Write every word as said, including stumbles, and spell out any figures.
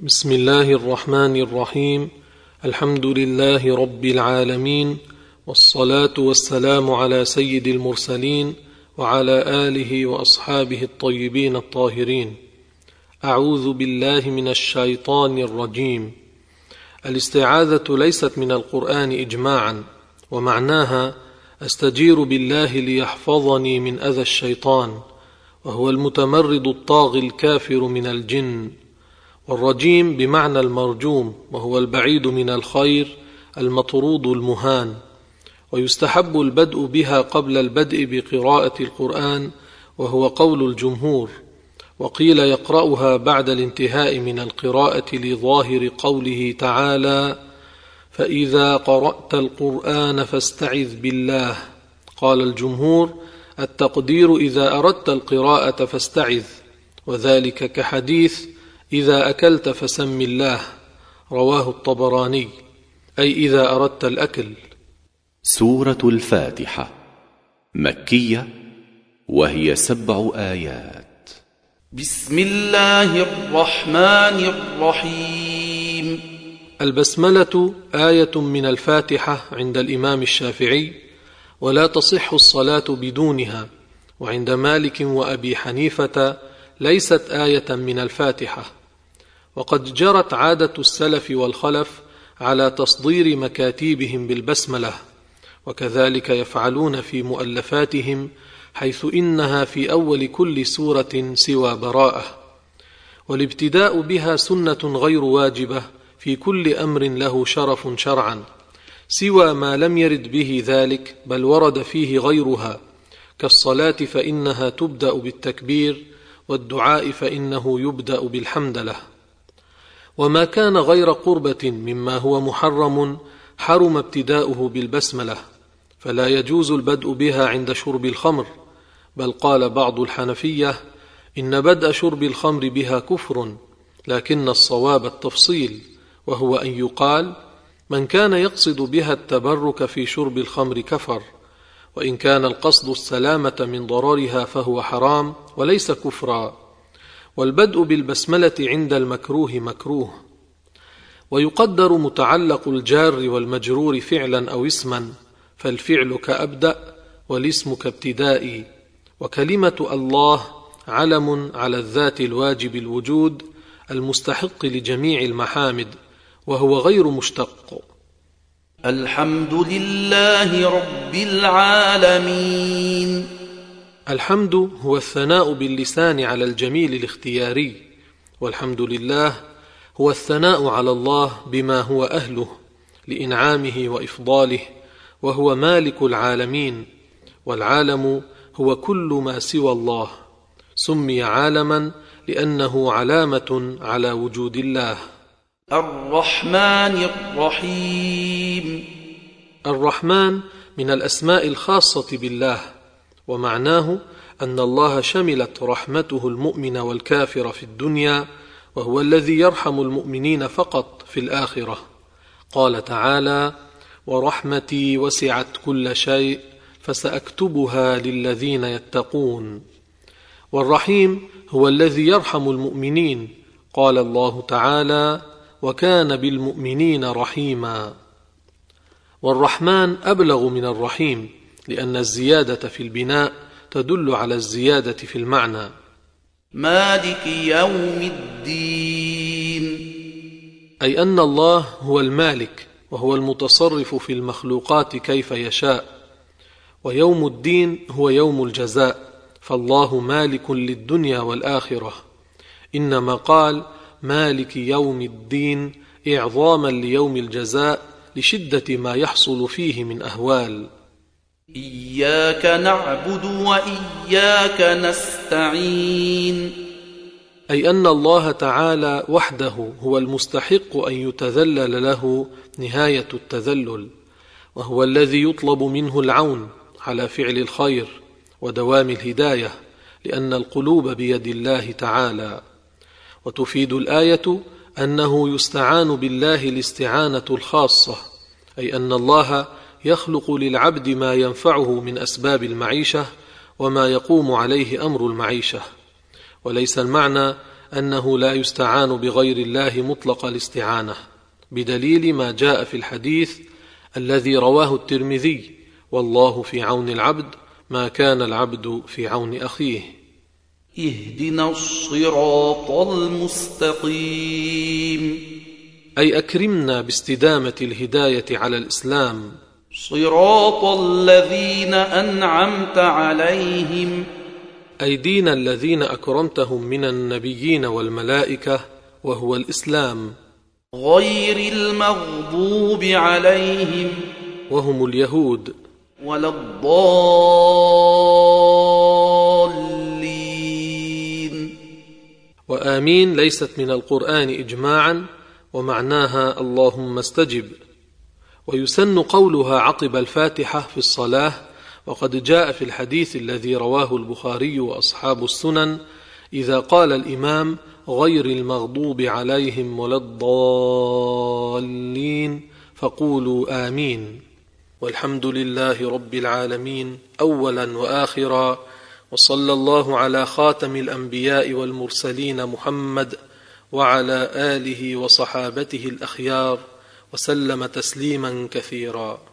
بسم الله الرحمن الرحيم. الحمد لله رب العالمين، والصلاة والسلام على سيد المرسلين وعلى آله وأصحابه الطيبين الطاهرين. أعوذ بالله من الشيطان الرجيم. الاستعاذة ليست من القرآن إجماعا، ومعناها أستجير بالله ليحفظني من أذى الشيطان، وهو المتمرد الطاغي الكافر من الجن. والرجيم بمعنى المرجوم، وهو البعيد من الخير المطرود المهان. ويستحب البدء بها قبل البدء بقراءة القرآن، وهو قول الجمهور، وقيل يقرأها بعد الانتهاء من القراءة لظاهر قوله تعالى: فإذا قرأت القرآن فاستعذ بالله. قال الجمهور: التقدير إذا أردت القراءة فاستعذ، وذلك كحديث إذا أكلت فسم الله، رواه الطبراني، أي إذا أردت الأكل. سورة الفاتحة مكية، وهي سبع آيات. بسم الله الرحمن الرحيم. البسملة آية من الفاتحة عند الإمام الشافعي، ولا تصح الصلاة بدونها، وعند مالك وأبي حنيفة ليست آية من الفاتحة. وقد جرت عادة السلف والخلف على تصدير مكاتيبهم بالبسملة، وكذلك يفعلون في مؤلفاتهم، حيث إنها في أول كل سورة سوى براءة. والابتداء بها سنة غير واجبة في كل أمر له شرف شرعا، سوى ما لم يرد به ذلك بل ورد فيه غيرها، كالصلاة فإنها تبدأ بالتكبير، والدعاء فإنه يبدأ بالحمدلله. وما كان غير قربة مما هو محرم حرم ابتداؤه بالبسملة، فلا يجوز البدء بها عند شرب الخمر، بل قال بعض الحنفية إن بدء شرب الخمر بها كفر، لكن الصواب التفصيل، وهو أن يقال: من كان يقصد بها التبرك في شرب الخمر كفر، وإن كان القصد السلامة من ضررها فهو حرام وليس كفرا. والبدء بالبسملة عند المكروه مكروه. ويقدر متعلق الجار والمجرور فعلا أو اسما، فالفعل كأبدأ والاسم كابتدائي. وكلمة الله علم على الذات الواجب الوجود المستحق لجميع المحامد، وهو غير مشتق. الحمد لله رب العالمين. الحمد هو الثناء باللسان على الجميل الاختياري، والحمد لله هو الثناء على الله بما هو أهله لإنعامه وإفضاله، وهو مالك العالمين. والعالم هو كل ما سوى الله، سمي عالما لأنه علامة على وجود الله. الرحمن الرحيم. الرحمن من الأسماء الخاصة بالله، ومعناه أن الله شملت رحمته المؤمن والكافر في الدنيا، وهو الذي يرحم المؤمنين فقط في الآخرة. قال تعالى: ورحمتي وسعت كل شيء فسأكتبها للذين يتقون. والرحيم هو الذي يرحم المؤمنين، قال الله تعالى: وكان بالمؤمنين رحيما. والرحمن أبلغ من الرحيم، لأن الزيادة في البناء تدل على الزيادة في المعنى. مالك يوم الدين. أي أن الله هو المالك، وهو المتصرف في المخلوقات كيف يشاء. ويوم الدين هو يوم الجزاء، فالله مالك للدنيا والآخرة، إنما قال مالك يوم الدين إعظاما ليوم الجزاء لشدة ما يحصل فيه من أهوال. إياك نعبد وإياك نستعين. أي أن الله تعالى وحده هو المستحق أن يتذلل له نهاية التذلل، وهو الذي يطلب منه العون على فعل الخير ودوام الهداية، لأن القلوب بيد الله تعالى. وتفيد الآية أنه يستعان بالله الاستعانة الخاصة، أي أن الله يخلق للعبد ما ينفعه من أسباب المعيشة وما يقوم عليه أمر المعيشة. وليس المعنى أنه لا يستعان بغير الله مطلق الاستعانة، بدليل ما جاء في الحديث الذي رواه الترمذي: والله في عون العبد ما كان العبد في عون أخيه. اهدنا الصراط المستقيم، أي أكرمنا باستدامة الهداية على الإسلام. صراط الذين أنعمت عليهم، أي دين الذين أكرمتهم من النبيين والملائكة، وهو الإسلام. غير المغضوب عليهم، وهم اليهود. ولا الضالين. وآمين ليست من القرآن إجماعا، ومعناها اللهم استجب. ويسن قولها عقب الفاتحة في الصلاة، وقد جاء في الحديث الذي رواه البخاري وأصحاب السنن: إذا قال الإمام غير المغضوب عليهم ولا الضالين فقولوا آمين. والحمد لله رب العالمين أولا وآخرا، وصلى الله على خاتم الأنبياء والمرسلين محمد وعلى آله وصحابته الأخيار، وسلم تسليما كثيرا.